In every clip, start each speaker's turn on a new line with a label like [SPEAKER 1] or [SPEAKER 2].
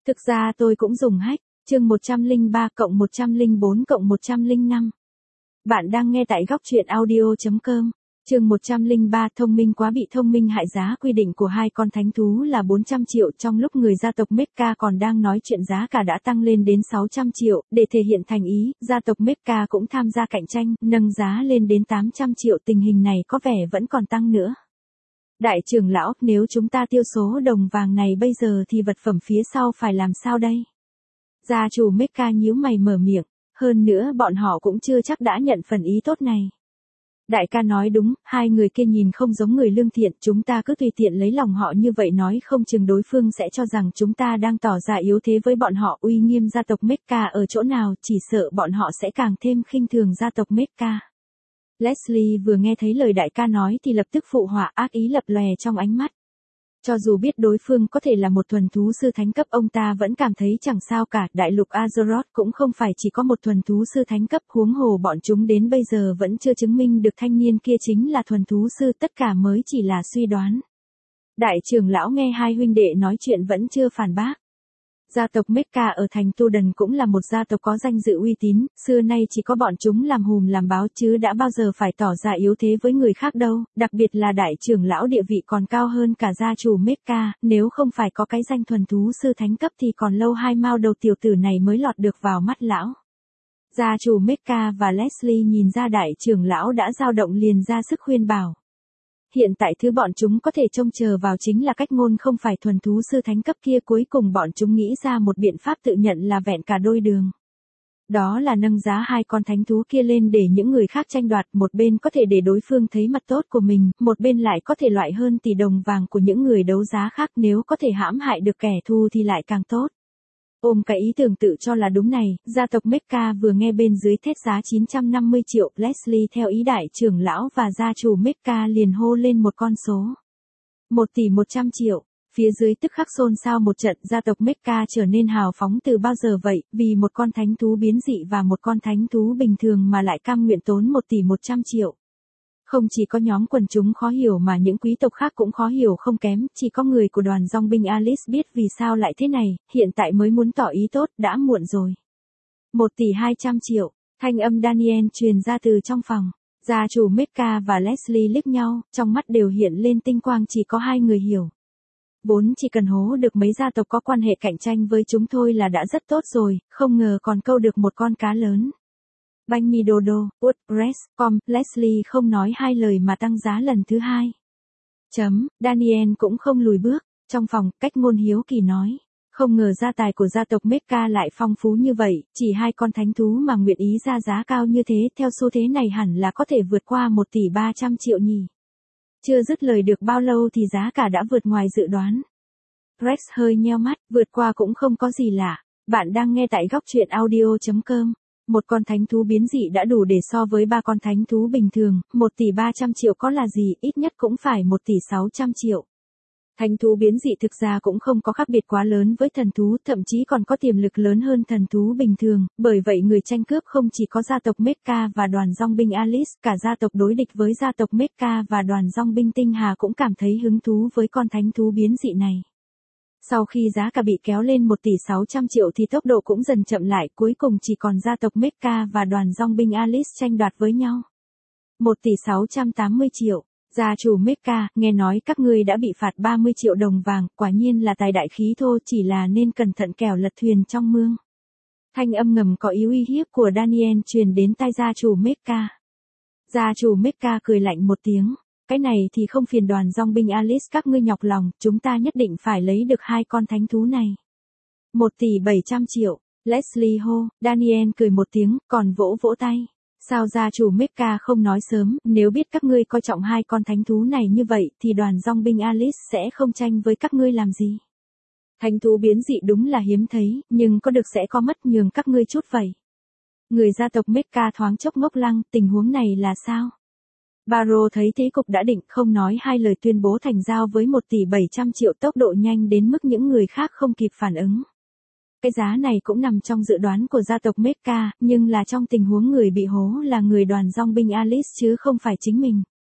[SPEAKER 1] Thực ra tôi cũng dùng hack, chương 103 cộng 104 cộng 105. Bạn đang nghe tại góc truyện audio.com. Chương 103 thông minh quá bị thông minh hại. Giá quy định của hai con thánh thú là 400 triệu, trong lúc người gia tộc Mecca còn đang nói chuyện giá cả đã tăng lên đến 600 triệu, để thể hiện thành ý, gia tộc Mecca cũng tham gia cạnh tranh, nâng giá lên đến 800 triệu, tình hình này có vẻ vẫn còn tăng nữa. Đại trưởng lão, nếu chúng ta tiêu số đồng vàng này bây giờ thì vật phẩm phía sau phải làm sao đây? Gia chủ Mecca nhíu mày mở miệng, hơn nữa bọn họ cũng chưa chắc đã nhận phần ý tốt này. Đại ca nói đúng, hai người kia nhìn không giống người lương thiện, chúng ta cứ tùy tiện lấy lòng họ như vậy nói không chừng đối phương sẽ cho rằng chúng ta đang tỏ ra yếu thế với bọn họ. Uy nghiêm gia tộc Mecca ở chỗ nào, chỉ sợ bọn họ sẽ càng thêm khinh thường gia tộc Mecca. Leslie vừa nghe thấy lời đại ca nói thì lập tức phụ họa, ác ý lập lòe trong ánh mắt. Cho dù biết đối phương có thể là một thuần thú sư thánh cấp, ông ta vẫn cảm thấy chẳng sao cả. Đại lục Azeroth cũng không phải chỉ có một thuần thú sư thánh cấp, huống hồ bọn chúng đến bây giờ vẫn chưa chứng minh được thanh niên kia chính là thuần thú sư, tất cả mới chỉ là suy đoán. Đại trưởng lão nghe hai huynh đệ nói chuyện vẫn chưa phản bác. Gia tộc Mecca ở thành Tu Đần cũng là một gia tộc có danh dự uy tín, xưa nay chỉ có bọn chúng làm hùm làm báo chứ đã bao giờ phải tỏ ra yếu thế với người khác đâu, đặc biệt là đại trưởng lão địa vị còn cao hơn cả gia chủ Mecca, nếu không phải có cái danh thuần thú sư thánh cấp thì còn lâu hai mao đầu tiểu tử này mới lọt được vào mắt lão. Gia chủ Mecca và Leslie nhìn ra đại trưởng lão đã dao động liền ra sức khuyên bảo. Hiện tại thứ bọn chúng có thể trông chờ vào chính là cách ngôn không phải thuần thú sư thánh cấp kia. Cuối cùng bọn chúng nghĩ ra một biện pháp tự nhận là vẹn cả đôi đường. Đó là nâng giá hai con thánh thú kia lên để những người khác tranh đoạt, một bên có thể để đối phương thấy mặt tốt của mình, một bên lại có thể loại hơn tỷ đồng vàng của những người đấu giá khác, nếu có thể hãm hại được kẻ thù thì lại càng tốt. Ôm cái ý tưởng tự cho là đúng này, gia tộc Mecca vừa nghe bên dưới thét giá 950 triệu, Leslie theo ý đại trưởng lão và gia chủ Mecca liền hô lên một con số. 1 tỷ 100 triệu, phía dưới tức khắc xôn xao một trận. Gia tộc Mecca trở nên hào phóng từ bao giờ vậy, vì một con thánh thú biến dị và một con thánh thú bình thường mà lại cam nguyện tốn 1 tỷ 100 triệu. Không chỉ có nhóm quần chúng khó hiểu mà những quý tộc khác cũng khó hiểu không kém, chỉ có người của đoàn dòng binh Alice biết vì sao lại thế này, hiện tại mới muốn tỏ ý tốt, đã muộn rồi. 1 tỷ 200 triệu, thanh âm Daniel truyền ra từ trong phòng. Gia chủ Mecca và Leslie liếc nhau, trong mắt đều hiện lên tinh quang, chỉ có hai người hiểu. Vốn chỉ cần hố được mấy gia tộc có quan hệ cạnh tranh với chúng thôi là đã rất tốt rồi, không ngờ còn câu được một con cá lớn. Banh mi Dodo, WordPress.com, Leslie không nói hai lời mà tăng giá lần thứ hai. Daniel cũng không lùi bước, trong phòng, cách ngôn hiếu kỳ nói. Không ngờ gia tài của gia tộc Mecca lại phong phú như vậy, chỉ hai con thánh thú mà nguyện ý ra giá cao như thế, theo xu thế này hẳn là có thể vượt qua 1 tỷ 300 triệu nhỉ. Chưa dứt lời được bao lâu thì giá cả đã vượt ngoài dự đoán. Rex hơi nheo mắt, vượt qua cũng không có gì lạ. Bạn đang nghe tại góc truyện audio.com. Một con thánh thú biến dị đã đủ để so với ba con thánh thú bình thường, 1 tỷ 300 triệu có là gì, ít nhất cũng phải 1 tỷ 600 triệu. Thánh thú biến dị thực ra cũng không có khác biệt quá lớn với thần thú, thậm chí còn có tiềm lực lớn hơn thần thú bình thường, bởi vậy người tranh cướp không chỉ có gia tộc Mecca và đoàn dòng binh Alice, cả gia tộc đối địch với gia tộc Mecca và đoàn dòng binh Tinh Hà cũng cảm thấy hứng thú với con thánh thú biến dị này. Sau khi giá cả bị kéo lên 1 tỷ 600 triệu thì tốc độ cũng dần chậm lại, cuối cùng chỉ còn gia tộc Mecca và đoàn dòng binh Alice tranh đoạt với nhau. 1 tỷ 680 triệu, gia chủ Mecca, nghe nói các ngươi đã bị phạt 30 triệu đồng vàng, quả nhiên là tài đại khí thô, chỉ là nên cẩn thận kẻo lật thuyền trong mương. Thanh âm ngầm có ý uy hiếp của Daniel truyền đến tai gia chủ Mecca. Gia chủ Mecca cười lạnh một tiếng. Cái này thì không phiền đoàn dòng binh Alice các ngươi nhọc lòng, chúng ta nhất định phải lấy được hai con thánh thú này. 1 tỷ 700 triệu, Leslie hô, Daniel cười một tiếng, còn vỗ vỗ tay. Sao gia chủ Mecca không nói sớm, nếu biết các ngươi coi trọng hai con thánh thú này như vậy thì đoàn dòng binh Alice sẽ không tranh với các ngươi làm gì. Thánh thú biến dị đúng là hiếm thấy, nhưng có được sẽ có mất, nhường các ngươi chút vậy. Người gia tộc Mecca thoáng chốc ngốc lăng, tình huống này là sao? Baro thấy thế cục đã định, không nói hai lời tuyên bố thành giao với 1 tỷ 700 triệu, tốc độ nhanh đến mức những người khác không kịp phản ứng. Cái giá này cũng nằm trong dự đoán của gia tộc Mecca, nhưng là trong tình huống người bị hố là người đoàn dòng binh Alice chứ không phải chính mình.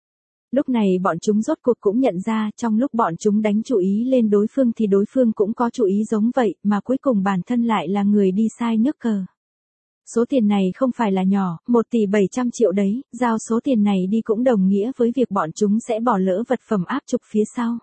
[SPEAKER 1] Lúc này bọn chúng rốt cuộc cũng nhận ra trong lúc bọn chúng đánh chú ý lên đối phương thì đối phương cũng có chú ý giống vậy mà cuối cùng bản thân lại là người đi sai nước cờ. Số tiền này không phải là nhỏ, 1 tỷ 700 triệu đấy, giao số tiền này đi cũng đồng nghĩa với việc bọn chúng sẽ bỏ lỡ vật phẩm áp trục phía sau.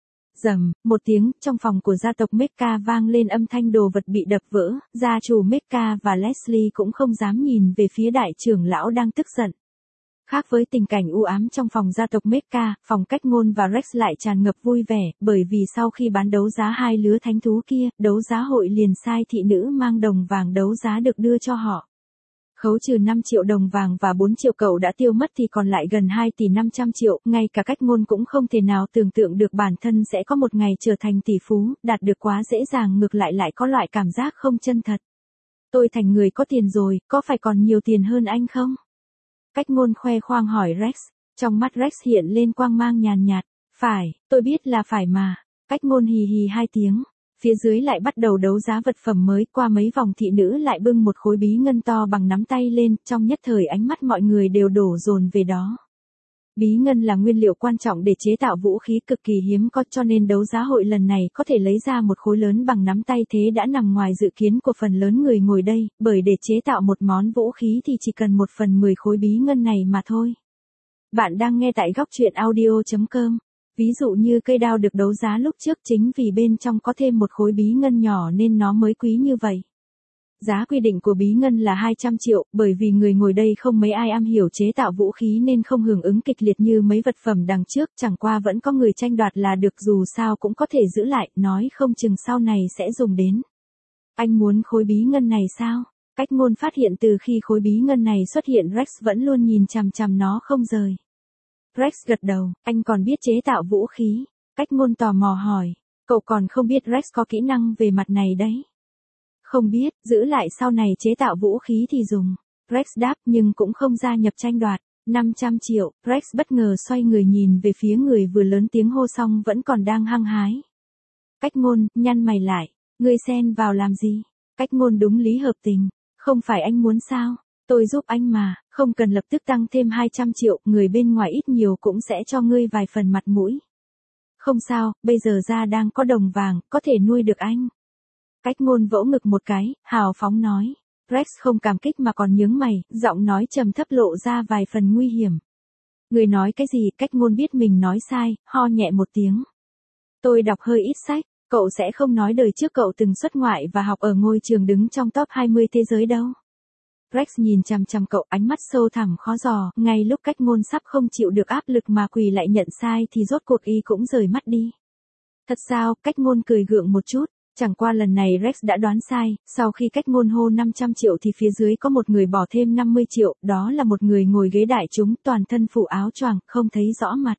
[SPEAKER 1] Rầm, một tiếng, trong phòng của gia tộc Mecca vang lên âm thanh đồ vật bị đập vỡ, gia chủ Mecca và Leslie cũng không dám nhìn về phía đại trưởng lão đang tức giận. Khác với tình cảnh u ám trong phòng gia tộc Mecca, phòng Cách Ngôn và Rex lại tràn ngập vui vẻ, bởi vì sau khi bán đấu giá 2 lứa thánh thú kia, đấu giá hội liền sai thị nữ mang đồng vàng đấu giá được đưa cho họ. Khấu trừ 5 triệu đồng vàng và 4 triệu cậu đã tiêu mất thì còn lại gần 2 tỷ 500 triệu, ngay cả Cách Ngôn cũng không thể nào tưởng tượng được bản thân sẽ có một ngày trở thành tỷ phú, đạt được quá dễ dàng ngược lại có loại cảm giác không chân thật. Tôi thành người có tiền rồi, có phải còn nhiều tiền hơn anh không? Cách Ngôn khoe khoang hỏi Rex, trong mắt Rex hiện lên quang mang nhàn nhạt, phải, tôi biết là phải mà. Cách Ngôn hì hì 2 tiếng. Phía dưới lại bắt đầu đấu giá vật phẩm mới, qua mấy vòng thị nữ lại bưng một khối bí ngân to bằng nắm tay lên, trong nhất thời ánh mắt mọi người đều đổ dồn về đó. Bí ngân là nguyên liệu quan trọng để chế tạo vũ khí cực kỳ hiếm có, cho nên đấu giá hội lần này có thể lấy ra một khối lớn bằng nắm tay thế đã nằm ngoài dự kiến của phần lớn người ngồi đây, bởi để chế tạo một món vũ khí thì chỉ cần 1/10 khối bí ngân này mà thôi. Bạn đang nghe tại góc truyện audio.com. Ví dụ như cây đao được đấu giá lúc trước chính vì bên trong có thêm một khối bí ngân nhỏ nên nó mới quý như vậy. Giá quy định của bí ngân là 200 triệu, bởi vì người ngồi đây không mấy ai am hiểu chế tạo vũ khí nên không hưởng ứng kịch liệt như mấy vật phẩm đằng trước, chẳng qua vẫn có người tranh đoạt là được, dù sao cũng có thể giữ lại, nói không chừng sau này sẽ dùng đến. Anh muốn khối bí ngân này sao? Cách Ngôn phát hiện từ khi khối bí ngân này xuất hiện Rex vẫn luôn nhìn chằm chằm nó không rời. Rex gật đầu, anh còn biết chế tạo vũ khí. Cách Ngôn tò mò hỏi, cậu còn không biết Rex có kỹ năng về mặt này đấy. Không biết, giữ lại sau này chế tạo vũ khí thì dùng. Rex đáp nhưng cũng không gia nhập tranh đoạt. 500 triệu, Rex bất ngờ xoay người nhìn về phía người vừa lớn tiếng hô xong vẫn còn đang hăng hái. Cách Ngôn, nhăn mày lại, ngươi xen vào làm gì? Cách Ngôn đúng lý hợp tình, không phải anh muốn sao? Tôi giúp anh mà, không cần lập tức tăng thêm 200 triệu, người bên ngoài ít nhiều cũng sẽ cho ngươi vài phần mặt mũi. Không sao, bây giờ ra đang có đồng vàng, có thể nuôi được anh. Cách Ngôn vỗ ngực một cái, hào phóng nói. Rex không cảm kích mà còn nhướng mày, giọng nói trầm thấp lộ ra vài phần nguy hiểm. Người nói cái gì? Cách Ngôn biết mình nói sai, ho nhẹ một tiếng. Tôi đọc hơi ít sách, cậu sẽ không nói đời trước cậu từng xuất ngoại và học ở ngôi trường đứng trong top 20 thế giới đâu. Rex nhìn chằm chằm cậu, ánh mắt sâu thẳm khó dò, ngay lúc Cách Ngôn sắp không chịu được áp lực mà quỳ lại nhận sai thì rốt cuộc y cũng rời mắt đi. Thật sao? Cách Ngôn cười gượng một chút, chẳng qua lần này Rex đã đoán sai, sau khi Cách Ngôn hô 500 triệu thì phía dưới có một người bỏ thêm 50 triệu, đó là một người ngồi ghế đại chúng, toàn thân phủ áo choàng, không thấy rõ mặt.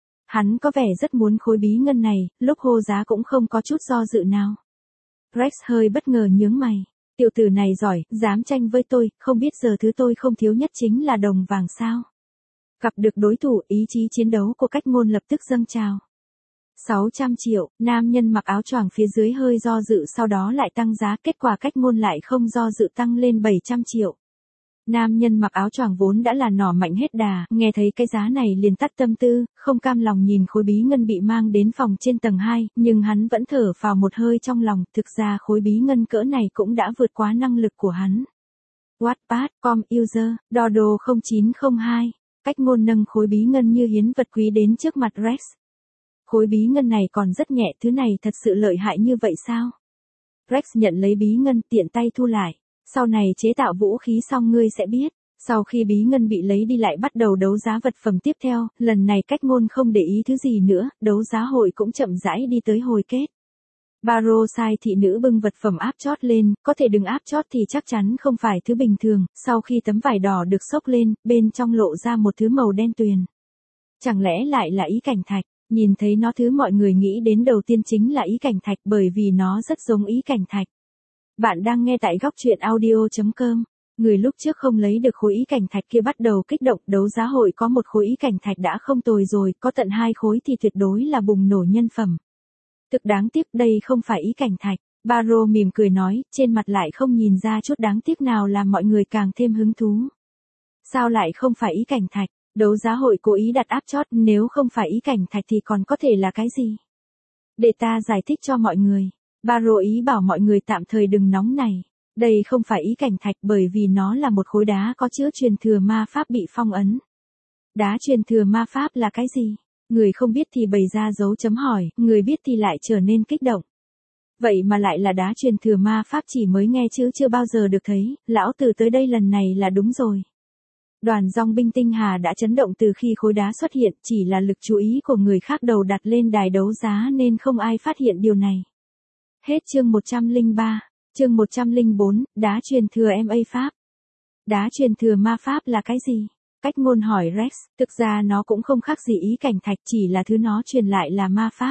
[SPEAKER 1] Hắn có vẻ rất muốn khối bí ngân này, lúc hô giá cũng không có chút do dự nào. Rex hơi bất ngờ nhướng mày. Tiểu tử này giỏi, dám tranh với tôi, không biết giờ thứ tôi không thiếu nhất chính là đồng vàng sao. Gặp được đối thủ, ý chí chiến đấu của Cách Ngôn lập tức dâng trào. 600 triệu, nam nhân mặc áo choàng phía dưới hơi do dự sau đó lại tăng giá, kết quả Cách Ngôn lại không do dự tăng lên 700 triệu. Nam nhân mặc áo choàng vốn đã là nỏ mạnh hết đà, nghe thấy cái giá này liền tắt tâm tư, không cam lòng nhìn khối bí ngân bị mang đến phòng trên tầng 2, nhưng hắn vẫn thở phào một hơi trong lòng, thực ra khối bí ngân cỡ này cũng đã vượt quá năng lực của hắn. Wattpad, com user, Dodo 0902, Cách Ngôn nâng khối bí ngân như hiến vật quý đến trước mặt Rex. Khối bí ngân này còn rất nhẹ, thứ này thật sự lợi hại như vậy sao? Rex nhận lấy bí ngân, tiện tay thu lại. Sau này chế tạo vũ khí xong ngươi sẽ biết. Sau khi bí ngân bị lấy đi lại bắt đầu đấu giá vật phẩm tiếp theo, lần này Cách Ngôn không để ý thứ gì nữa, đấu giá hội cũng chậm rãi đi tới hồi kết. Baro sai thị nữ bưng vật phẩm áp chót lên, có thể đừng áp chót thì chắc chắn không phải thứ bình thường, sau khi tấm vải đỏ được xốc lên, bên trong lộ ra một thứ màu đen tuyền. Chẳng lẽ lại là ý cảnh thạch? Nhìn thấy nó thứ mọi người nghĩ đến đầu tiên chính là ý cảnh thạch bởi vì nó rất giống ý cảnh thạch. Bạn đang nghe tại góc truyện audio.com. Người lúc trước không lấy được khối ý cảnh thạch kia bắt đầu kích động, đấu giá hội có một khối ý cảnh thạch đã không tồi rồi, có tận 2 khối thì tuyệt đối là bùng nổ nhân phẩm. Thực đáng tiếc đây không phải ý cảnh thạch. Baro mỉm cười nói, trên mặt lại không nhìn ra chút đáng tiếc nào làm mọi người càng thêm hứng thú. Sao lại không phải ý cảnh thạch? Đấu giá hội cố ý đặt áp chót, nếu không phải ý cảnh thạch thì còn có thể là cái gì? Để ta giải thích cho mọi người. Baro ý bảo mọi người tạm thời đừng nóng này. Đây không phải ý cảnh thạch bởi vì nó là một khối đá có chứa truyền thừa ma pháp bị phong ấn. Đá truyền thừa ma pháp là cái gì? Người không biết thì bày ra dấu chấm hỏi, người biết thì lại trở nên kích động. Vậy mà lại là đá truyền thừa ma pháp, chỉ mới nghe chứ chưa bao giờ được thấy, lão tử tới đây lần này là đúng rồi. Đoàn dòng binh tinh hà đã chấn động từ khi khối đá xuất hiện, chỉ là lực chú ý của người khác đầu đặt lên đài đấu giá nên không ai phát hiện điều này. Hết chương 103, chương 104, đá truyền thừa MA Pháp. Đá truyền thừa ma pháp là cái gì? Cách ngôn hỏi Rex, thực ra nó cũng không khác gì ý cảnh thạch, chỉ là thứ nó truyền lại là ma pháp.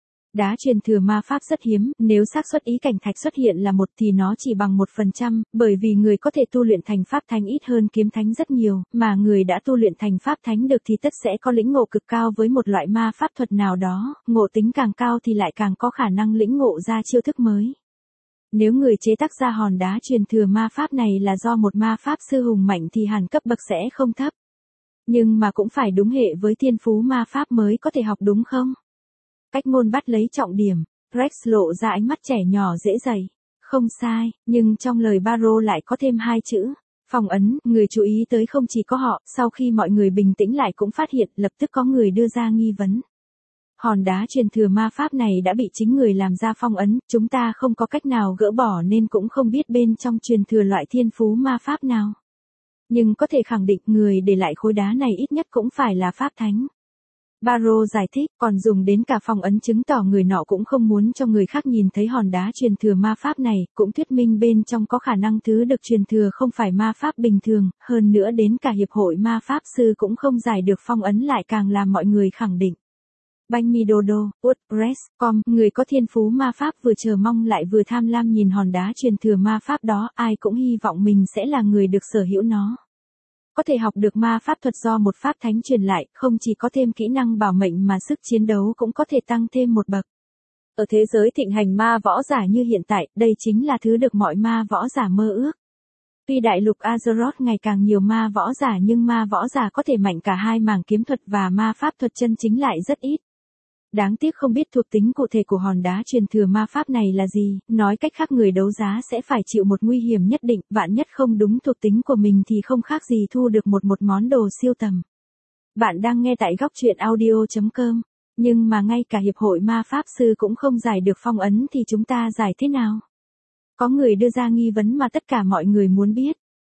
[SPEAKER 1] Đá truyền thừa ma pháp rất hiếm, nếu xác suất ý cảnh thạch xuất hiện là 1 thì nó chỉ bằng 1%, bởi vì người có thể tu luyện thành pháp thánh ít hơn kiếm thánh rất nhiều, mà người đã tu luyện thành pháp thánh được thì tất sẽ có lĩnh ngộ cực cao với một loại ma pháp thuật nào đó, ngộ tính càng cao thì lại càng có khả năng lĩnh ngộ ra chiêu thức mới. Nếu người chế tác ra hòn đá truyền thừa ma pháp này là do một ma pháp sư hùng mạnh thì hẳn cấp bậc sẽ không thấp. Nhưng mà cũng phải đúng hệ với thiên phú ma pháp mới có thể học đúng không? Cách ngôn bắt lấy trọng điểm, Rex lộ ra ánh mắt trẻ nhỏ dễ dạy. Không sai, nhưng trong lời Baro lại có thêm 2 chữ. Phong ấn, người chú ý tới không chỉ có họ, sau khi mọi người bình tĩnh lại cũng phát hiện lập tức có người đưa ra nghi vấn. Hòn đá truyền thừa ma pháp này đã bị chính người làm ra phong ấn, chúng ta không có cách nào gỡ bỏ nên cũng không biết bên trong truyền thừa loại thiên phú ma pháp nào. Nhưng có thể khẳng định người để lại khối đá này ít nhất cũng phải là pháp thánh. Baro giải thích, còn dùng đến cả phong ấn chứng tỏ người nọ cũng không muốn cho người khác nhìn thấy hòn đá truyền thừa ma pháp này, cũng thuyết minh bên trong có khả năng thứ được truyền thừa không phải ma pháp bình thường, hơn nữa đến cả hiệp hội ma pháp sư cũng không giải được phong ấn lại càng làm mọi người khẳng định. Banh mi đô đô, người có thiên phú ma pháp vừa chờ mong lại vừa tham lam nhìn hòn đá truyền thừa ma pháp đó, ai cũng hy vọng mình sẽ là người được sở hữu nó. Có thể học được ma pháp thuật do một pháp thánh truyền lại, không chỉ có thêm kỹ năng bảo mệnh mà sức chiến đấu cũng có thể tăng thêm một bậc. Ở thế giới thịnh hành ma võ giả như hiện tại, đây chính là thứ được mọi ma võ giả mơ ước. Tuy đại lục Azeroth ngày càng nhiều ma võ giả nhưng ma võ giả có thể mạnh cả hai mảng kiếm thuật và ma pháp thuật chân chính lại rất ít. Đáng tiếc không biết thuộc tính cụ thể của hòn đá truyền thừa ma pháp này là gì, nói cách khác người đấu giá sẽ phải chịu một nguy hiểm nhất định, vạn nhất không đúng thuộc tính của mình thì không khác gì thu được một món đồ siêu tầm. Bạn đang nghe tại góc truyện audio.com, nhưng mà ngay cả hiệp hội ma pháp sư cũng không giải được phong ấn thì chúng ta giải thế nào? Có người đưa ra nghi vấn mà tất cả mọi người muốn biết.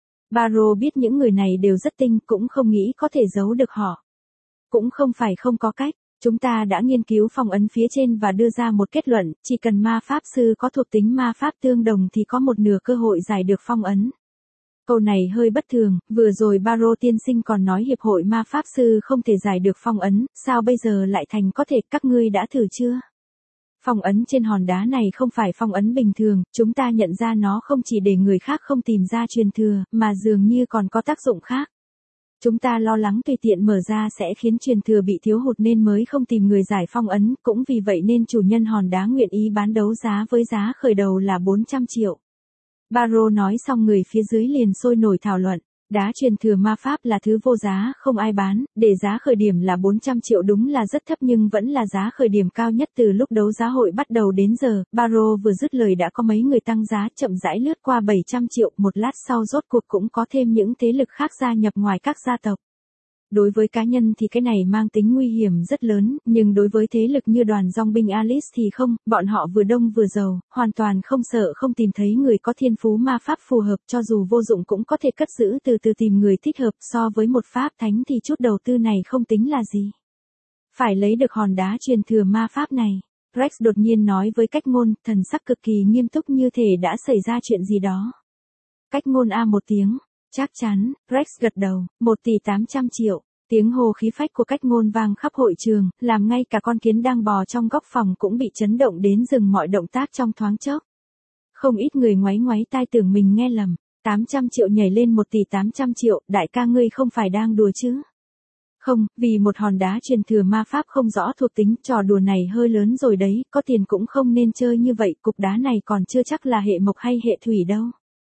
[SPEAKER 1] Baro biết những người này đều rất tinh, cũng không nghĩ có thể giấu được họ. Cũng không phải không có cách. Chúng ta đã nghiên cứu phong ấn phía trên và đưa ra một kết luận, chỉ cần ma pháp sư có thuộc tính ma pháp tương đồng thì có một nửa cơ hội giải được phong ấn. Câu này hơi bất thường, vừa rồi Baro tiên sinh còn nói hiệp hội ma pháp sư không thể giải được phong ấn, sao bây giờ lại thành có thể, các ngươi đã thử chưa? Phong ấn trên hòn đá này không phải phong ấn bình thường, chúng ta nhận ra nó không chỉ để người khác không tìm ra truyền thừa, mà dường như còn có tác dụng khác. Chúng ta lo lắng tùy tiện mở ra sẽ khiến truyền thừa bị thiếu hụt nên mới không tìm người giải phong ấn, cũng vì vậy nên chủ nhân hòn đá nguyện ý bán đấu giá với giá khởi đầu là 400 triệu. Baro nói xong người phía dưới liền sôi nổi thảo luận. Đá truyền thừa ma pháp là thứ vô giá, không ai bán, để giá khởi điểm là 400 triệu đúng là rất thấp nhưng vẫn là giá khởi điểm cao nhất từ lúc đấu giá hội bắt đầu đến giờ. Baro vừa dứt lời đã có mấy người tăng giá, chậm rãi lướt qua 700 triệu, một lát sau rốt cuộc cũng có thêm những thế lực khác gia nhập ngoài các gia tộc. Đối với cá nhân thì cái này mang tính nguy hiểm rất lớn, nhưng đối với thế lực như đoàn dòng binh Alice thì không, bọn họ vừa đông vừa giàu, hoàn toàn không sợ không tìm thấy người có thiên phú ma pháp phù hợp, cho dù vô dụng cũng có thể cất giữ từ từ tìm người thích hợp, so với một pháp thánh thì chút đầu tư này không tính là gì. Phải lấy được hòn đá truyền thừa ma pháp này. Rex đột nhiên nói với cách ngôn, thần sắc cực kỳ nghiêm túc như thể đã xảy ra chuyện gì đó. Cách ngôn một tiếng. Chắc chắn, Rex gật đầu, 1 tỷ 800 triệu. Tiếng hô khí phách của cách ngôn vang khắp hội trường, làm ngay cả con kiến đang bò trong góc phòng cũng bị chấn động đến dừng mọi động tác trong thoáng chốc. Không ít người ngoáy ngoáy tai tưởng mình nghe lầm, 800 triệu nhảy lên 1 tỷ 800 triệu, đại ca ngươi không phải đang đùa chứ? Không, vì một hòn đá truyền thừa ma pháp không rõ thuộc tính, trò đùa này hơi lớn rồi đấy, có tiền cũng không nên chơi như vậy, cục đá này còn chưa chắc là hệ mộc hay hệ thủy đâu.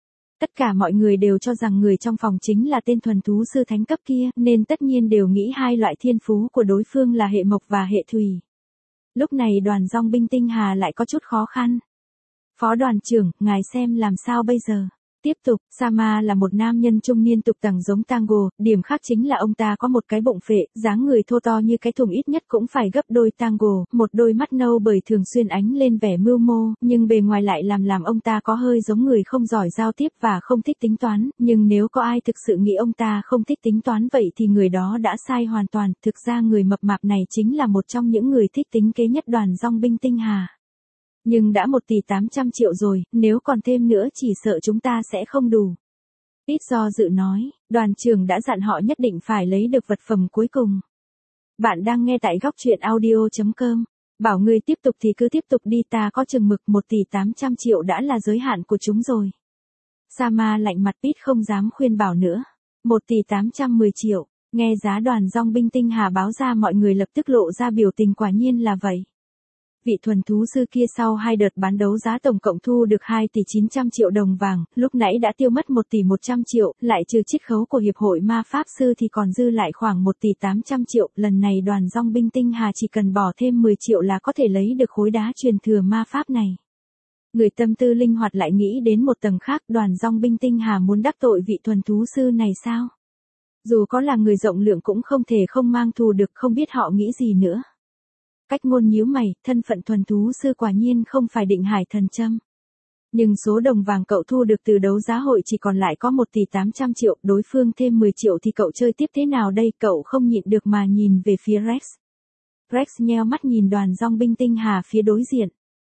[SPEAKER 1] Tất cả mọi người đều cho rằng người trong phòng chính là tên thuần thú sư thánh cấp kia, nên tất nhiên đều nghĩ hai loại thiên phú của đối phương là hệ mộc và hệ thủy. Lúc này đoàn dòng binh tinh hà lại có chút khó khăn. Phó đoàn trưởng, ngài xem làm sao bây giờ? Tiếp tục, Sama là một nam nhân trung niên tục tằng giống Tango, điểm khác chính là ông ta có một cái bụng phệ, dáng người thô to như cái thùng ít nhất cũng phải gấp đôi Tango, một đôi mắt nâu bởi thường xuyên ánh lên vẻ mưu mô, nhưng bề ngoài lại làm ông ta có hơi giống người không giỏi giao tiếp và không thích tính toán, nhưng nếu có ai thực sự nghĩ ông ta không thích tính toán vậy thì người đó đã sai hoàn toàn, thực ra người mập mạp này chính là một trong những người thích tính kế nhất đoàn dòng binh tinh hà. Nhưng đã 1.800.000.000 rồi, nếu còn thêm nữa chỉ sợ chúng ta sẽ không đủ. Ít do dự nói, đoàn trưởng đã dặn họ nhất định phải lấy được vật phẩm cuối cùng. Bạn đang nghe tại góc truyện audio.com. Bảo người tiếp tục thì cứ tiếp tục đi, ta có chừng mực 1.800.000.000 đã là giới hạn của chúng rồi. Sama lạnh mặt, Pete không dám khuyên bảo nữa. 1.810.000.000, nghe giá đoàn dòng binh tinh hà báo ra mọi người lập tức lộ ra biểu tình, quả nhiên là vậy. Vị thuần thú sư kia sau 2 đợt bán đấu giá tổng cộng thu được 2.900.000.000 đồng vàng, lúc nãy đã tiêu mất 1.100.000.000, lại trừ chiết khấu của Hiệp hội Ma Pháp Sư thì còn dư lại khoảng 1.800.000.000, lần này đoàn dòng binh tinh hà chỉ cần bỏ thêm 10 triệu là có thể lấy được khối đá truyền thừa ma pháp này. Người tâm tư linh hoạt lại nghĩ đến một tầng khác, đoàn dòng binh tinh hà muốn đắc tội vị thuần thú sư này sao? Dù có là người rộng lượng cũng không thể không mang thù được, không biết họ nghĩ gì nữa. Cách Ngôn nhíu mày, thân phận thuần thú sư quả nhiên không phải định hải thần châm. Nhưng số đồng vàng cậu thu được từ đấu giá hội chỉ còn lại có 1.800.000.000, đối phương thêm 10 triệu thì cậu chơi tiếp thế nào đây? Cậu không nhịn được mà nhìn về phía Rex. Rex nheo mắt nhìn đoàn dòng binh tinh hà phía đối diện.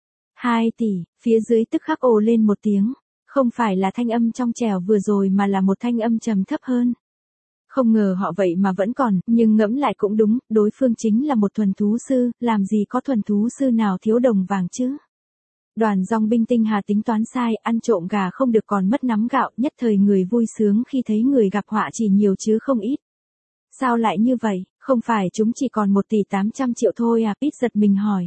[SPEAKER 1] 2 tỷ, phía dưới tức khắc ồ lên một tiếng, không phải là thanh âm trong trẻo vừa rồi mà là một thanh âm trầm thấp hơn. Không ngờ họ vậy mà vẫn còn, nhưng ngẫm lại cũng đúng, đối phương chính là một thuần thú sư, làm gì có thuần thú sư nào thiếu đồng vàng chứ. Đoàn dòng binh tinh hà tính toán sai, ăn trộm gà không được còn mất nắm gạo, nhất thời người vui sướng khi thấy người gặp họa chỉ nhiều chứ không ít. Sao lại như vậy, không phải chúng chỉ còn 1.800.000.000 thôi à? Pete giật mình hỏi.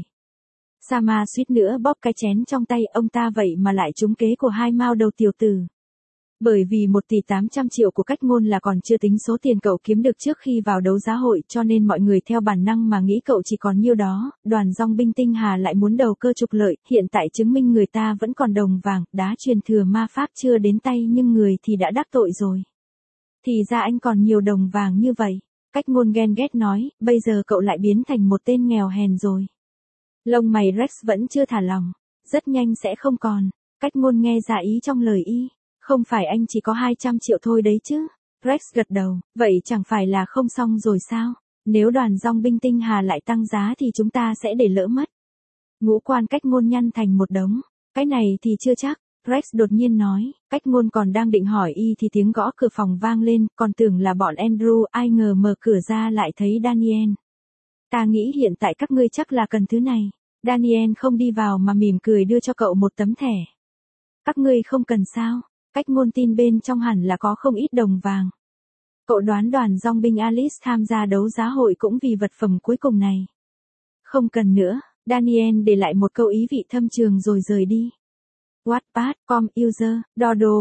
[SPEAKER 1] Sama suýt nữa bóp cái chén trong tay, ông ta vậy mà lại trúng kế của hai mao đầu tiểu tử. Bởi vì 1.800.000.000 của Cách Ngôn là còn chưa tính số tiền cậu kiếm được trước khi vào đấu giá hội, cho nên mọi người theo bản năng mà nghĩ cậu chỉ còn nhiêu đó, đoàn dòng binh tinh hà lại muốn đầu cơ trục lợi, hiện tại chứng minh người ta vẫn còn đồng vàng, đá truyền thừa ma pháp chưa đến tay nhưng người thì đã đắc tội rồi. Thì ra anh còn nhiều đồng vàng như vậy. Cách Ngôn ghen ghét nói, bây giờ cậu lại biến thành một tên nghèo hèn rồi. Lông mày Rex vẫn chưa thả lỏng, rất nhanh sẽ không còn. Cách Ngôn nghe ra ý trong lời y. Không phải anh chỉ có 200 triệu thôi đấy chứ? Rex gật đầu, vậy chẳng phải là không xong rồi sao? Nếu đoàn dòng binh tinh hà lại tăng giá thì chúng ta sẽ để lỡ mất. Ngũ quan Cách Ngôn nhăn thành một đống. Cái này thì chưa chắc. Rex đột nhiên nói, Cách Ngôn còn đang định hỏi y thì tiếng gõ cửa phòng vang lên, còn tưởng là bọn Andrew, ai ngờ mở cửa ra lại thấy Daniel. Ta nghĩ hiện tại các ngươi chắc là cần thứ này. Daniel không đi vào mà mỉm cười đưa cho cậu một tấm thẻ. Các ngươi không cần sao? Cách Ngôn tin bên trong hẳn là có không ít đồng vàng. Cậu đoán đoàn dòng binh Alice tham gia đấu giá hội cũng vì vật phẩm cuối cùng này. Không cần nữa, Daniel để lại một câu ý vị thâm trường rồi rời đi. Wattpad.com user, Dodo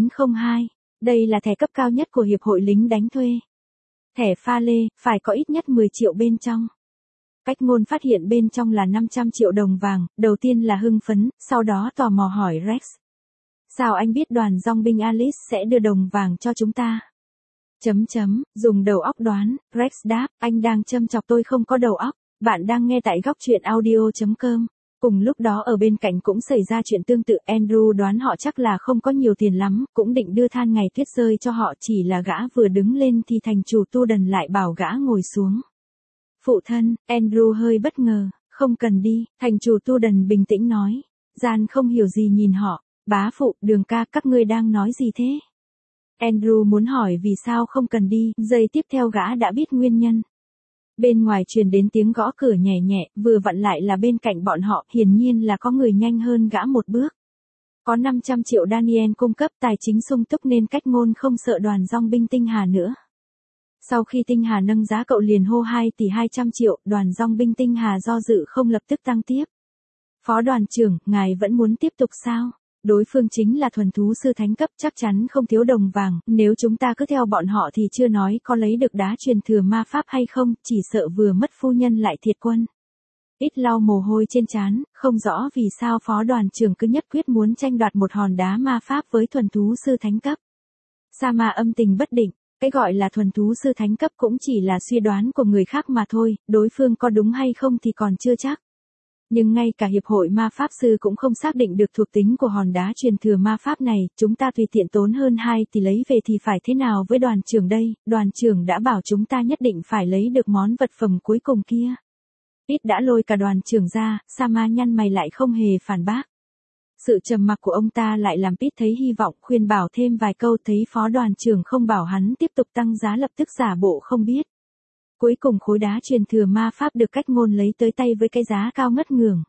[SPEAKER 1] 0902. Đây là thẻ cấp cao nhất của Hiệp hội lính đánh thuê. Thẻ pha lê, phải có ít nhất 10 triệu bên trong. Cách Ngôn phát hiện bên trong là 500 triệu đồng vàng, đầu tiên là hưng phấn, sau đó tò mò hỏi Rex. Sao anh biết đoàn dòng binh Alice sẽ đưa đồng vàng cho chúng ta? Dùng đầu óc đoán, Rex đáp, anh đang châm chọc tôi không có đầu óc. Bạn đang nghe tại góc truyện audio.com. Cùng lúc đó ở bên cạnh cũng xảy ra chuyện tương tự, Andrew đoán họ chắc là không có nhiều tiền lắm, cũng định đưa than ngày tuyết rơi cho họ, chỉ là gã vừa đứng lên thì thành chủ tu đần lại bảo gã ngồi xuống. Phụ thân, Andrew hơi bất ngờ, không cần đi, thành chủ tu đần bình tĩnh nói. Gian không hiểu gì nhìn họ. Bá phụ, Đường ca, các ngươi đang nói gì thế? Andrew muốn hỏi vì sao không cần đi, giây tiếp theo gã đã biết nguyên nhân. Bên ngoài truyền đến tiếng gõ cửa nhẹ nhẹ, vừa vặn lại là bên cạnh bọn họ, hiển nhiên là có người nhanh hơn gã một bước. Có 500 triệu Daniel cung cấp, tài chính sung túc nên Cách Ngôn không sợ đoàn dòng binh tinh hà nữa. Sau khi tinh hà nâng giá cậu liền hô 2.200.000.000, đoàn dòng binh tinh hà do dự không lập tức tăng tiếp. Phó đoàn trưởng, ngài vẫn muốn tiếp tục sao? đối phương chính là thuần thú sư thánh cấp, chắc chắn không thiếu đồng vàng, nếu chúng ta cứ theo bọn họ thì chưa nói có lấy được đá truyền thừa ma pháp hay không, chỉ sợ vừa mất phu nhân lại thiệt quân. Ít lau mồ hôi trên trán, không rõ vì sao phó đoàn trưởng cứ nhất quyết muốn tranh đoạt một hòn đá ma pháp với thuần thú sư thánh cấp. Sama âm tình bất định, cái gọi là thuần thú sư thánh cấp cũng chỉ là suy đoán của người khác mà thôi, đối phương có đúng hay không thì còn chưa chắc. Nhưng ngay cả hiệp hội ma pháp sư cũng không xác định được thuộc tính của hòn đá truyền thừa ma pháp này, chúng ta tùy tiện tốn hơn 2 tỷ lấy về thì phải thế nào với đoàn trưởng đây, đoàn trưởng đã bảo chúng ta nhất định phải lấy được món vật phẩm cuối cùng kia. Ít đã lôi cả đoàn trưởng ra, Sama nhăn mày lại không hề phản bác. Sự trầm mặc của ông ta lại làm Pete thấy hy vọng, khuyên bảo thêm vài câu, thấy phó đoàn trưởng không bảo hắn tiếp tục tăng giá lập tức giả bộ không biết. Cuối cùng khối đá truyền thừa ma pháp được Cách Ngôn lấy tới tay với cái giá cao ngất ngưởng.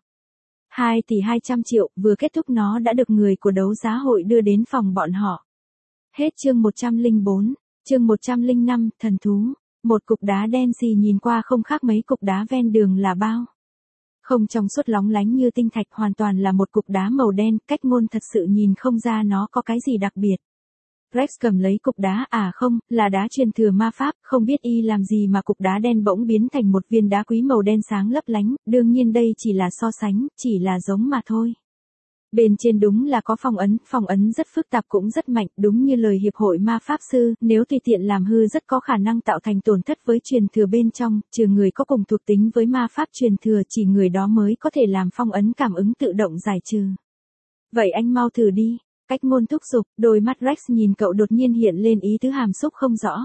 [SPEAKER 1] 2 tỷ 200 triệu, vừa kết thúc nó đã được người của đấu giá hội đưa đến phòng bọn họ. Hết chương 104, chương 105, thần thú. Một cục đá đen xì nhìn qua không khác mấy cục đá ven đường là bao. Không trong suốt lóng lánh như tinh thạch, hoàn toàn là một cục đá màu đen, Cách Ngôn thật sự nhìn không ra nó có cái gì đặc biệt. Rex cầm lấy cục đá, không, là đá truyền thừa ma pháp, không biết y làm gì mà cục đá đen bỗng biến thành một viên đá quý màu đen sáng lấp lánh, đương nhiên đây chỉ là so sánh, chỉ là giống mà thôi. Bên trên đúng là có phong ấn rất phức tạp cũng rất mạnh, đúng như lời hiệp hội ma pháp sư, nếu tùy tiện làm hư rất có khả năng tạo thành tổn thất với truyền thừa bên trong, trừ người có cùng thuộc tính với ma pháp truyền thừa chỉ người đó mới có thể làm phong ấn cảm ứng tự động giải trừ. Vậy anh mau thử đi. Cách Ngôn thúc giục, đôi mắt Rex nhìn cậu đột nhiên hiện lên ý tứ hàm xúc không rõ.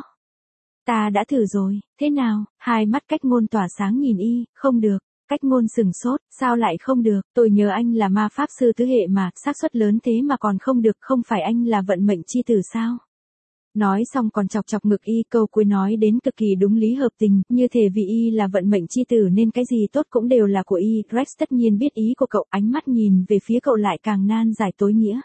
[SPEAKER 1] Ta đã thử rồi, thế nào? Hai mắt Cách Ngôn tỏa sáng nhìn y, không được. Cách Ngôn sừng sốt, sao lại không được? Tôi nhớ anh là ma pháp sư tứ hệ mà, xác suất lớn thế mà còn không được, không phải anh là vận mệnh chi tử sao? Nói xong còn chọc chọc ngực y, câu cuối nói đến cực kỳ đúng lý hợp tình, như thể vì y là vận mệnh chi tử nên cái gì tốt cũng đều là của y. Rex tất nhiên biết ý của cậu, ánh mắt nhìn về phía cậu lại càng nan giải tối nghĩa.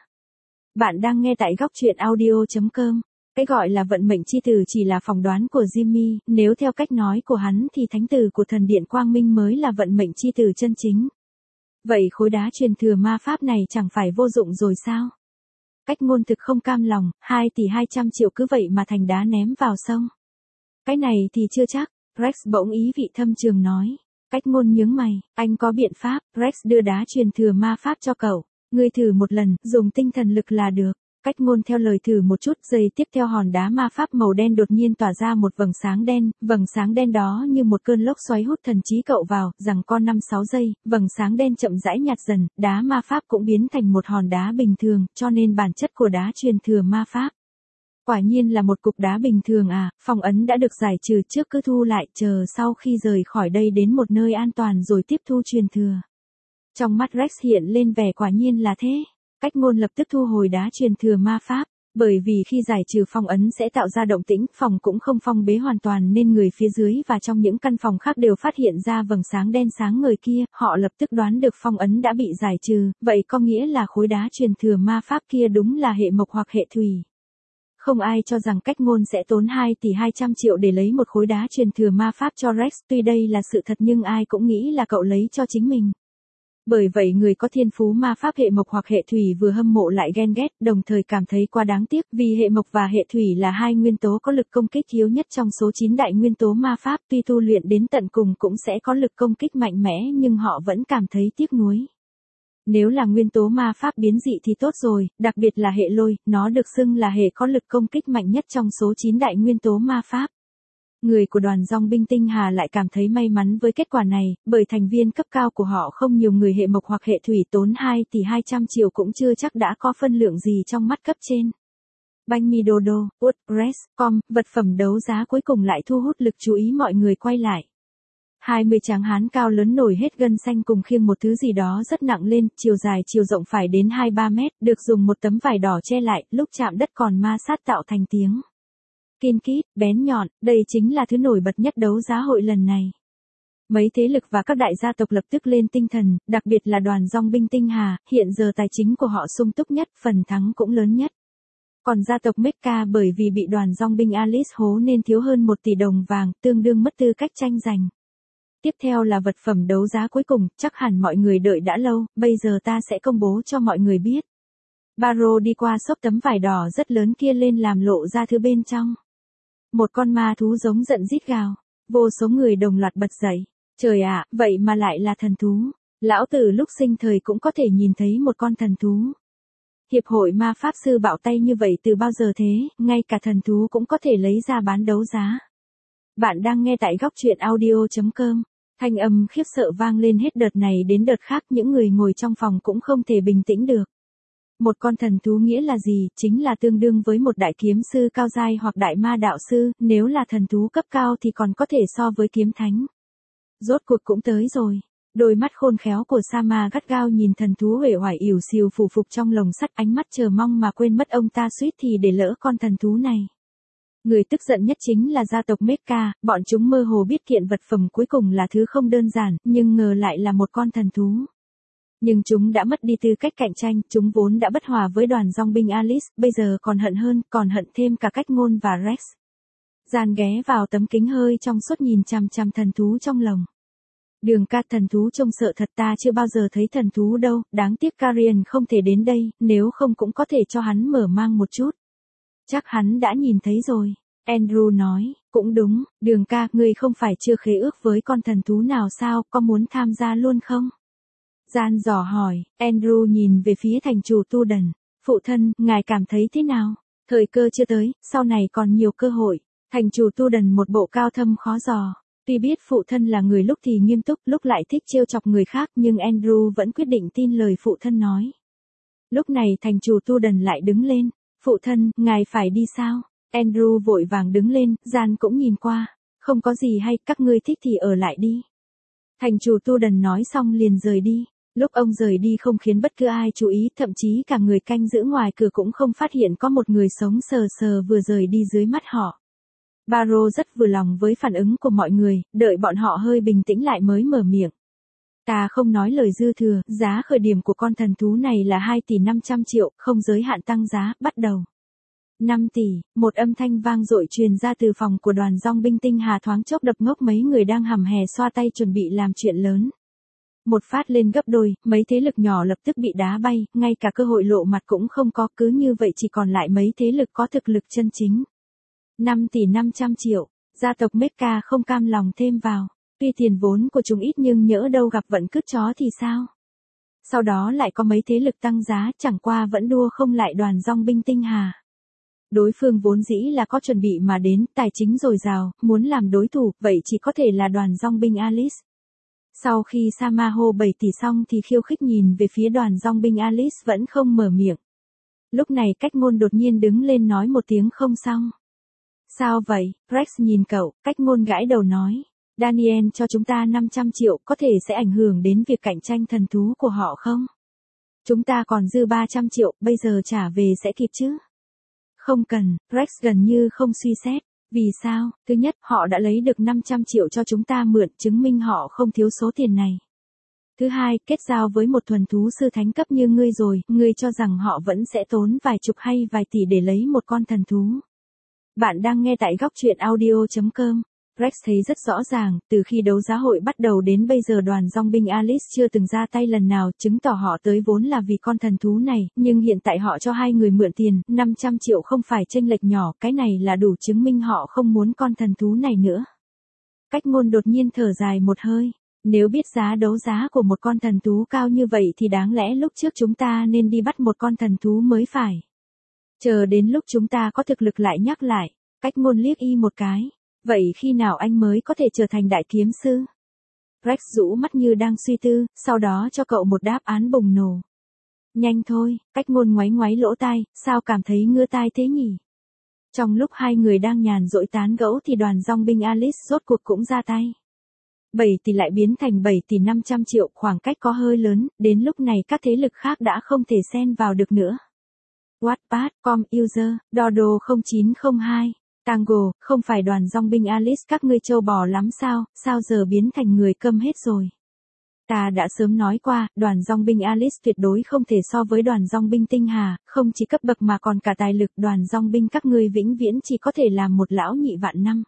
[SPEAKER 1] Bạn đang nghe tại góc truyện audio.com. Cái gọi là vận mệnh chi tử chỉ là phỏng đoán của Jimmy, nếu theo cách nói của hắn thì thánh tử của thần điện Quang Minh mới là vận mệnh chi tử chân chính. Vậy khối đá truyền thừa ma pháp này chẳng phải vô dụng rồi sao? Cách Ngôn thực không cam lòng, 2 tỷ 200 triệu cứ vậy mà thành đá ném vào sông. Cái này thì chưa chắc, Rex bỗng ý vị thâm trường nói. Cách Ngôn nhướng mày, anh có biện pháp, Rex đưa đá truyền thừa ma pháp cho cậu. Ngươi thử một lần, dùng tinh thần lực là được. Cách Ngôn theo lời thử một chút, giây tiếp theo hòn đá ma pháp màu đen đột nhiên tỏa ra một vầng sáng đen đó như một cơn lốc xoáy hút thần trí cậu vào, rằng con 5-6 giây, vầng sáng đen chậm rãi nhạt dần, đá ma pháp cũng biến thành một hòn đá bình thường, cho nên bản chất của đá truyền thừa ma pháp. Quả nhiên là một cục đá bình thường phong ấn đã được giải trừ trước cứ thu lại, chờ sau khi rời khỏi đây đến một nơi an toàn rồi tiếp thu truyền thừa. Trong mắt Rex hiện lên vẻ quả nhiên là thế. Cách Ngôn lập tức thu hồi đá truyền thừa ma pháp, bởi vì khi giải trừ phong ấn sẽ tạo ra động tĩnh, phòng cũng không phong bế hoàn toàn nên người phía dưới và trong những căn phòng khác đều phát hiện ra vầng sáng đen sáng ngời kia, họ lập tức đoán được phong ấn đã bị giải trừ, vậy có nghĩa là khối đá truyền thừa ma pháp kia đúng là hệ mộc hoặc hệ thủy. Không ai cho rằng Cách Ngôn sẽ tốn 2 tỷ 200 triệu để lấy một khối đá truyền thừa ma pháp cho Rex, tuy đây là sự thật nhưng ai cũng nghĩ là cậu lấy cho chính mình. Bởi vậy người có thiên phú ma pháp hệ mộc hoặc hệ thủy vừa hâm mộ lại ghen ghét, đồng thời cảm thấy quá đáng tiếc vì hệ mộc và hệ thủy là hai nguyên tố có lực công kích yếu nhất trong số 9 đại nguyên tố ma pháp, tuy tu luyện đến tận cùng cũng sẽ có lực công kích mạnh mẽ nhưng họ vẫn cảm thấy tiếc nuối. Nếu là nguyên tố ma pháp biến dị thì tốt rồi, đặc biệt là hệ lôi, nó được xưng là hệ có lực công kích mạnh nhất trong số 9 đại nguyên tố ma pháp. Người của đoàn dòng binh tinh hà lại cảm thấy may mắn với kết quả này, bởi thành viên cấp cao của họ không nhiều người hệ mộc hoặc hệ thủy, tốn 2 tỷ 200 triệu cũng chưa chắc đã có phân lượng gì trong mắt cấp trên. Banh mi đô đô, WordPress.com, vật phẩm đấu giá cuối cùng lại thu hút lực chú ý mọi người quay lại. 20 tráng hán cao lớn nổi hết gân xanh cùng khiêng một thứ gì đó rất nặng lên, chiều dài chiều rộng phải đến 2-3 mét, được dùng một tấm vải đỏ che lại, lúc chạm đất còn ma sát tạo thành tiếng kin kít, bén nhọn, đây chính là thứ nổi bật nhất đấu giá hội lần này. Mấy thế lực và các đại gia tộc lập tức lên tinh thần, đặc biệt là đoàn dòng binh tinh hà, hiện giờ tài chính của họ sung túc nhất, phần thắng cũng lớn nhất. Còn gia tộc Mecca bởi vì bị đoàn dòng binh Alice hố nên thiếu hơn 1 tỷ đồng vàng, tương đương mất tư cách tranh giành. Tiếp theo là vật phẩm đấu giá cuối cùng, chắc hẳn mọi người đợi đã lâu, bây giờ ta sẽ công bố cho mọi người biết. Baro đi qua xốc tấm vải đỏ rất lớn kia lên làm lộ ra thứ bên trong. Một con ma thú giống giận rít gào. Vô số người đồng loạt bật dậy. Trời ạ, vậy mà lại là thần thú. Lão tử lúc sinh thời cũng có thể nhìn thấy một con thần thú. Hiệp hội ma pháp sư bạo tay như vậy từ bao giờ thế, ngay cả thần thú cũng có thể lấy ra bán đấu giá. Bạn đang nghe tại góc truyện audio.com. Thanh âm khiếp sợ vang lên hết đợt này đến đợt khác, những người ngồi trong phòng cũng không thể bình tĩnh được. Một con thần thú nghĩa là gì? Chính là tương đương với một đại kiếm sư cao giai hoặc đại ma đạo sư, nếu là thần thú cấp cao thì còn có thể so với kiếm thánh. Rốt cuộc cũng tới rồi. Đôi mắt khôn khéo của Sama gắt gao nhìn thần thú uể oải ỉu xìu phủ phục trong lồng sắt, ánh mắt chờ mong mà quên mất ông ta suýt thì để lỡ con thần thú này. Người tức giận nhất chính là gia tộc Mecha, bọn chúng mơ hồ biết kiện vật phẩm cuối cùng là thứ không đơn giản, nhưng ngờ lại là một con thần thú. Nhưng chúng đã mất đi tư cách cạnh tranh, chúng vốn đã bất hòa với đoàn dòng binh Alice, bây giờ còn hận hơn, còn hận thêm cả Cách Ngôn và Rex. Gian ghé vào tấm kính hơi trong suốt nhìn chằm chằm thần thú trong lồng. Đường ca, thần thú trông sợ thật, ta chưa bao giờ thấy thần thú đâu, đáng tiếc Karian không thể đến đây, nếu không cũng có thể cho hắn mở mang một chút. Chắc hắn đã nhìn thấy rồi. Andrew nói, cũng đúng, Đường ca, ngươi không phải chưa khế ước với con thần thú nào sao, có muốn tham gia luôn không? Gian dò hỏi. Andrew nhìn về phía thành chủ Tu Đần. Phụ thân, ngài cảm thấy thế nào? Thời cơ chưa tới, sau này còn nhiều cơ hội. Thành chủ Tu Đần một bộ cao thâm khó dò. Tuy biết phụ thân là người lúc thì nghiêm túc, lúc lại thích trêu chọc người khác, nhưng Andrew vẫn quyết định tin lời phụ thân nói. Lúc này thành chủ Tu Đần lại đứng lên. Phụ thân, ngài phải đi sao? Andrew vội vàng đứng lên, Gian cũng nhìn qua. Không có gì hay, các ngươi thích thì ở lại đi. Thành chủ Tu Đần nói xong liền rời đi. Lúc ông rời đi không khiến bất cứ ai chú ý, thậm chí cả người canh giữ ngoài cửa cũng không phát hiện có một người sống sờ sờ vừa rời đi dưới mắt họ. Baro rất vừa lòng với phản ứng của mọi người, đợi bọn họ hơi bình tĩnh lại mới mở miệng. Ta không nói lời dư thừa, giá khởi điểm của con thần thú này là 2 tỷ 500 triệu, không giới hạn tăng giá, bắt đầu. 5 tỷ, một âm thanh vang dội truyền ra từ phòng của đoàn dòng binh tinh hà, thoáng chốc đập ngốc mấy người đang hầm hè xoa tay chuẩn bị làm chuyện lớn. Một phát lên gấp đôi, mấy thế lực nhỏ lập tức bị đá bay, ngay cả cơ hội lộ mặt cũng không có, cứ như vậy chỉ còn lại mấy thế lực có thực lực chân chính. 5 tỷ 500 triệu, gia tộc Mecha không cam lòng thêm vào, tuy tiền vốn của chúng ít nhưng nhỡ đâu gặp vận cứt chó thì sao? Sau đó lại có mấy thế lực tăng giá, chẳng qua vẫn đua không lại đoàn dòng binh tinh hà. Đối phương vốn dĩ là có chuẩn bị mà đến, tài chính dồi dào, muốn làm đối thủ, vậy chỉ có thể là đoàn dòng binh Alice. Sau khi Sama hô 7 tỷ xong thì khiêu khích nhìn về phía đoàn dòng binh Alice vẫn không mở miệng. Lúc này Cách Ngôn đột nhiên đứng lên nói một tiếng không xong. Sao vậy? Rex nhìn cậu, Cách Ngôn gãi đầu nói. Daniel cho chúng ta 500 triệu, có thể sẽ ảnh hưởng đến việc cạnh tranh thần thú của họ không? Chúng ta còn dư 300 triệu, bây giờ trả về sẽ kịp chứ? Không cần, Rex gần như không suy xét. Vì sao? Thứ nhất, họ đã lấy được 500 triệu cho chúng ta mượn, chứng minh họ không thiếu số tiền này. Thứ hai, kết giao với một thuần thú sư thánh cấp như ngươi rồi, ngươi cho rằng họ vẫn sẽ tốn vài chục hay vài tỷ để lấy một con thần thú. Bạn đang nghe tại góc truyện audio.com. Rex thấy rất rõ ràng, từ khi đấu giá hội bắt đầu đến bây giờ đoàn dòng binh Alice chưa từng ra tay lần nào, chứng tỏ họ tới vốn là vì con thần thú này, nhưng hiện tại họ cho hai người mượn tiền, 500 triệu không phải chênh lệch nhỏ, cái này là đủ chứng minh họ không muốn con thần thú này nữa. Cách Ngôn đột nhiên thở dài một hơi, nếu biết giá đấu giá của một con thần thú cao như vậy thì đáng lẽ lúc trước chúng ta nên đi bắt một con thần thú mới phải. Chờ đến lúc chúng ta có thực lực lại nhắc lại. Cách Ngôn liếc y một cái. Vậy khi nào anh mới có thể trở thành đại kiếm sư? Rex rũ mắt như đang suy tư, sau đó cho cậu một đáp án bùng nổ. Nhanh thôi, Cách Ngôn ngoáy ngoáy lỗ tai, sao cảm thấy ngứa tai thế nhỉ? Trong lúc hai người đang nhàn rỗi tán gẫu thì đoàn dòng binh Alice rốt cuộc cũng ra tay. 7 tỷ lại biến thành 7 tỷ 500 triệu, khoảng cách có hơi lớn, đến lúc này các thế lực khác đã không thể xen vào được nữa. Wattpad, com user, Dodo 0902. Tango, không phải đoàn dòng binh Alice các ngươi trâu bò lắm sao giờ biến thành người câm hết rồi. Ta đã sớm nói qua, đoàn dòng binh Alice tuyệt đối không thể so với đoàn dòng binh tinh hà, không chỉ cấp bậc mà còn cả tài lực, đoàn dòng binh các ngươi vĩnh viễn chỉ có thể làm một lão nhị vạn năm.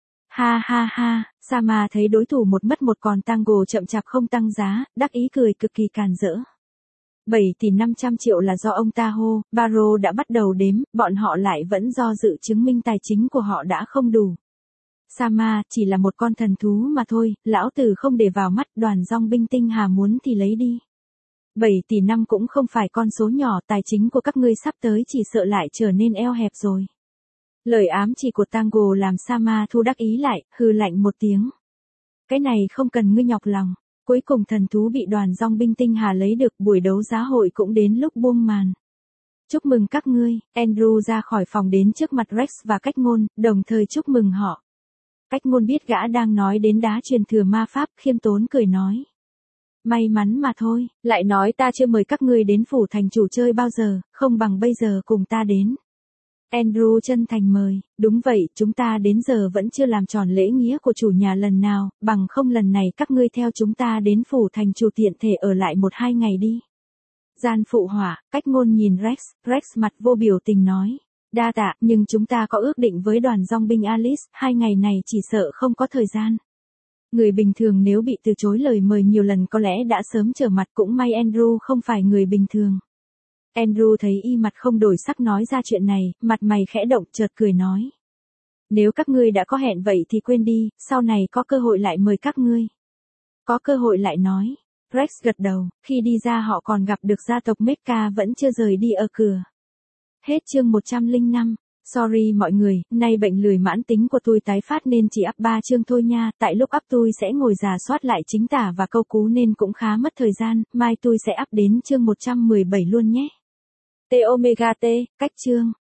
[SPEAKER 1] Ha ha ha, Sama thấy đối thủ một mất một còn Tango chậm chạp không tăng giá, đắc ý cười cực kỳ càn rỡ. 7 tỷ 500 triệu là do ông ta hô, Barrow đã bắt đầu đếm, bọn họ lại vẫn do dự chứng minh tài chính của họ đã không đủ. Sama, chỉ là một con thần thú mà thôi, lão tử không để vào mắt, đoàn dòng binh tinh hà muốn thì lấy đi. 7 tỷ năm cũng không phải con số nhỏ, tài chính của các ngươi sắp tới chỉ sợ lại trở nên eo hẹp rồi. Lời ám chỉ của Tango làm Sama thu đắc ý lại, hừ lạnh một tiếng. Cái này không cần ngươi nhọc lòng. Cuối cùng thần thú bị đoàn dòng binh tinh hà lấy được, buổi đấu giá hội cũng đến lúc buông màn. Chúc mừng các ngươi, Andrew ra khỏi phòng đến trước mặt Rex và Cách Ngôn, đồng thời chúc mừng họ. Cách Ngôn biết gã đang nói đến đá truyền thừa ma pháp, khiêm tốn cười nói. May mắn mà thôi, lại nói ta chưa mời các ngươi đến phủ thành chủ chơi bao giờ, không bằng bây giờ cùng ta đến. Andrew chân thành mời, đúng vậy, chúng ta đến giờ vẫn chưa làm tròn lễ nghĩa của chủ nhà lần nào, bằng không lần này các ngươi theo chúng ta đến phủ thành chủ tiện thể ở lại 1-2 ngày đi. Gian phụ họa, Cách Ngôn nhìn Rex mặt vô biểu tình nói. Đa tạ, nhưng chúng ta có ước định với đoàn dòng binh Alice, 2 ngày này chỉ sợ không có thời gian. Người bình thường nếu bị từ chối lời mời nhiều lần có lẽ đã sớm trở mặt, cũng may Andrew không phải người bình thường. Andrew thấy y mặt không đổi sắc nói ra chuyện này, mặt mày khẽ động chợt cười nói. Nếu các ngươi đã có hẹn vậy thì quên đi, sau này có cơ hội lại mời các ngươi. Có cơ hội lại nói. Rex gật đầu, khi đi ra họ còn gặp được gia tộc Mecca vẫn chưa rời đi ở cửa. Hết chương 105. Sorry mọi người, nay bệnh lười mãn tính của tôi tái phát nên chỉ up 3 chương thôi nha, tại lúc up tôi sẽ ngồi rà soát lại chính tả và câu cú nên cũng khá mất thời gian, mai tôi sẽ up đến chương 117 luôn nhé. T Omega T, cách chương.